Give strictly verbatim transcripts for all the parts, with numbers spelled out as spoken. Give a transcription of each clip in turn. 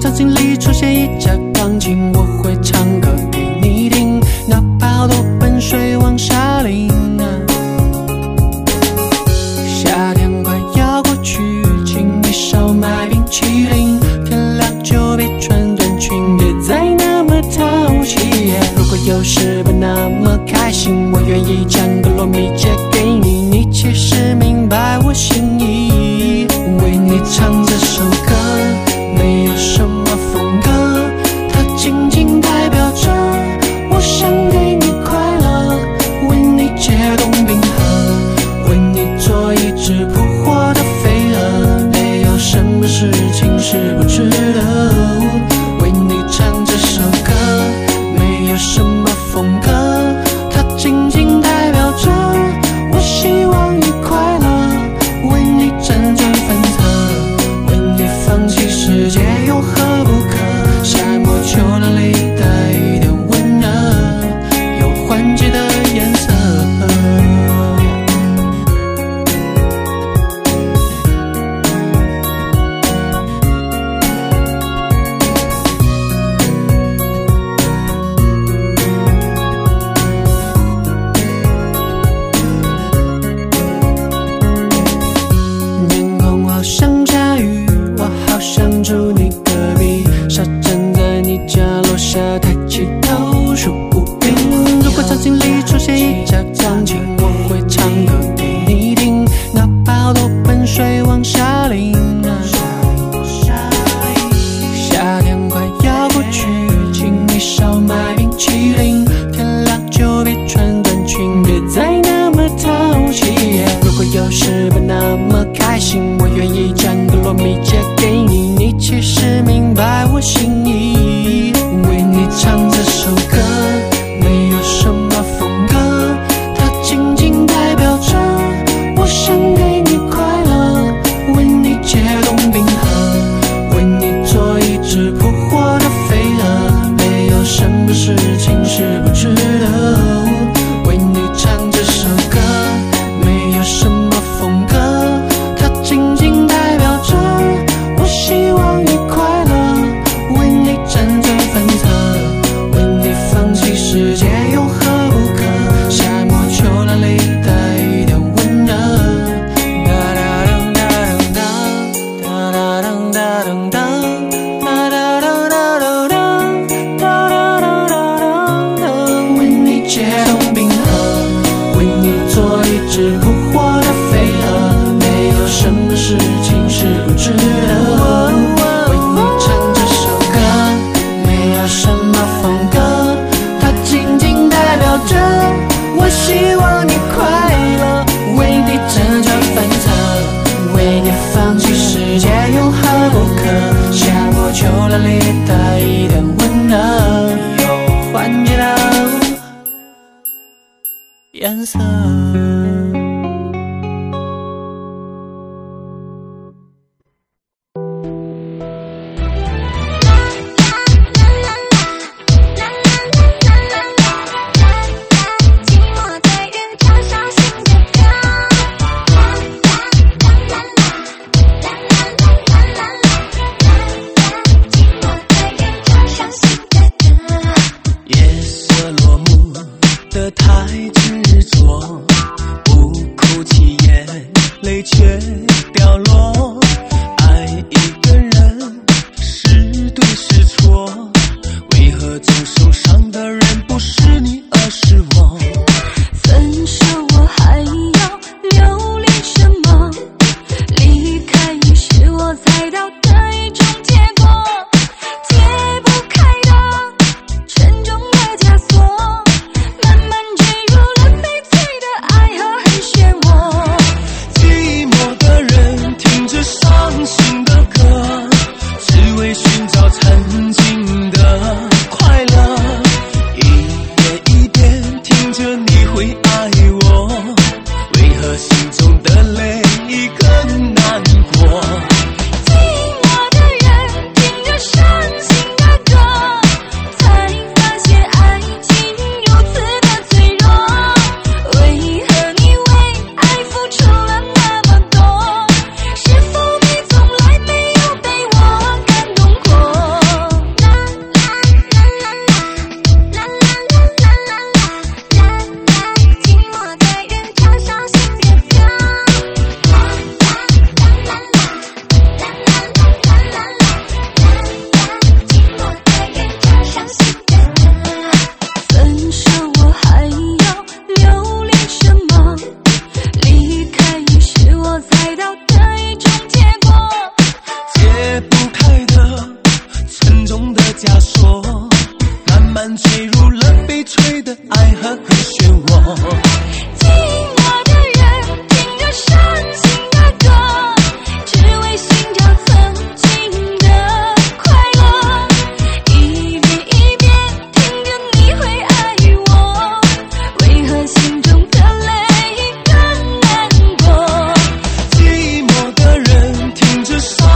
场景里出现一架钢琴，我会唱歌给你听，哪怕多奔水往下淋啊。夏天快要过去，请你少买冰淇淋，天亮就别穿短裙，别再那么淘气。如果有时不那么开心，我愿意将个糯米借给你，你其实明白我心意。为你唱这首歌，没有什么风格，它仅仅代表着我想给你快乐，为你解冻冰河，为你做一只扑火的飞蛾，没有什么事情是不值得。为你唱这首歌，没有什么风格，它仅仅代表着我希望你快乐，为你辗转反侧，为你放弃世界有何不可？夏末秋凉里带一点温热，有换季的颜色。天空好像下雨，我好想住你隔壁，沙站在你家楼下，抬起头数不平。如果场景里出现一架钢琴，我会唱歌给你听，哪怕多奔水往下淋啊。夏天快要过去，请你少买冰淇淋，天亮就别穿短裙，别再那么淘气。如果有时不那么开心，我愿意将个糯米借给你，你其实明白我心意。为你唱这首歌，没有什么风格，它仅仅代表着我想给你快乐，为你解冻冰河，为你做一只扑火的飞蛾，没有什么事情是不值得。为你唱这首歌，没有什么风格，它仅仅代表着我希望你快乐，为你辗转反侧，为你放弃世界有何不可？夏末秋凉里带一点温热。哒哒噔哒噔哒，哒哒噔哒噔哒，哒哒噔哒噔哒，哒哒噔哒噔噔。为你解冻冰河，为你做一只扑火的飞蛾，没有什么事情是不值得。为你唱这首歌，没有什么风格，它仅仅代表着我希望你快乐，为你辗转反侧，为你放弃世界有何不可？夏末秋凉里带一点温热，有换季的颜色。 夜色落幕的太执着，不哭泣眼泪却掉落。爱一个人是对是错，为何总受伤的人不是你而是我？ 分手我还要留恋什么？离开你是我猜到的一种结果，解不开的沉重的枷锁，慢慢坠入了悲催的爱河，很漩涡。 寂寞的人听着伤心的歌，只为寻找曾经的快乐，一遍一遍听着你会爱我，为何心中的泪更难过？ 寂寞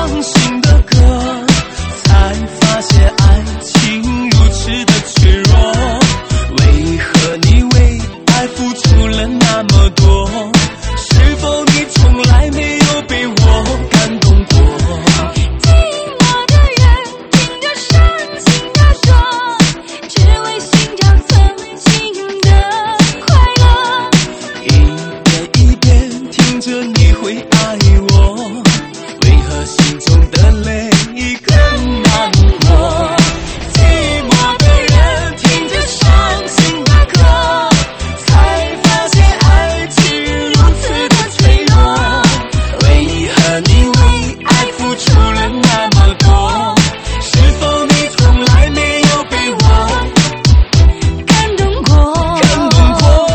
伤心的歌，才发现爱情如此的脆弱。为何你为爱付出了那么多？是否你从来没有被我感动过？ 寂寞的人听着伤心的歌，只为寻找曾经的快乐。 一遍一遍听着你会爱我，为何心中的泪更难过？寂寞的人听着伤心的歌，才发现爱情如此的脆弱。为何你为爱付出了那么多？是否你从来没有被我感动过， 感动过？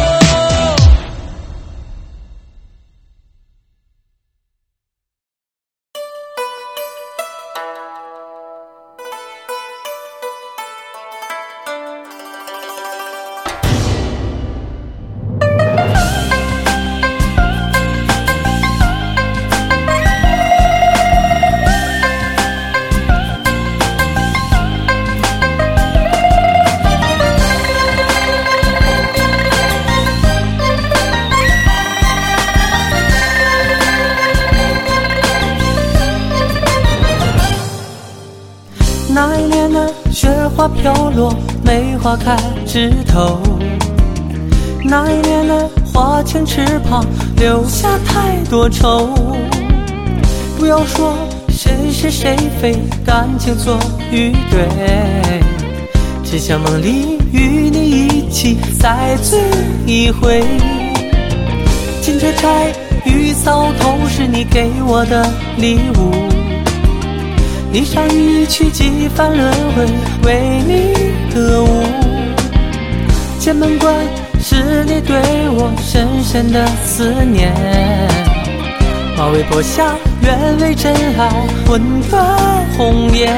那一年的雪花飘落，梅花开枝头。那一年的花前翅膀，留下太多愁。不要说谁是谁非，感情错与对，只想梦里与你一起再醉一回。金雀钗与搔头是你给我的礼物，霓裳一曲几番轮回，为你歌舞。剑门关是你对我深深的思念，马嵬坡下愿为真爱魂断红颜。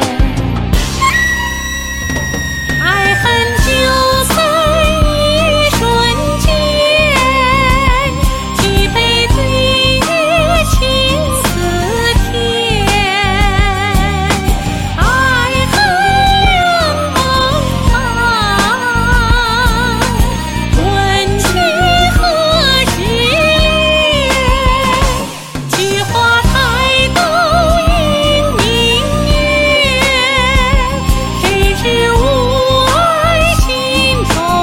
爱恨就在一瞬间，举杯对月情似天。爱恨两茫茫，问君何时圆？菊花台都映明月，谁知无爱心中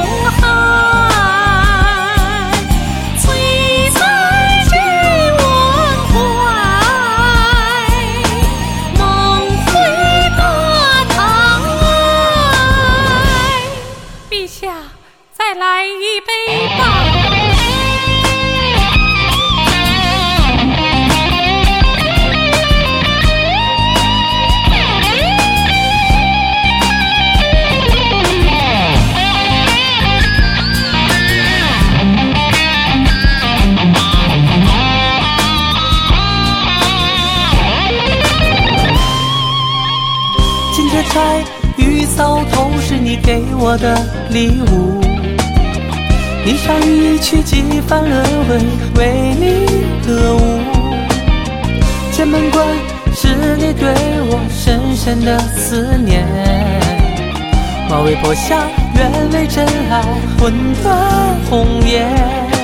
寒。醉在君王怀，梦回大唐来。陛下，再来一杯吧。 金雀钗与搔头是你给我的礼物，霓裳一曲几番轮回，为你歌舞。剑门关是你对我深深的思念，马嵬坡下愿为真爱魂断红颜。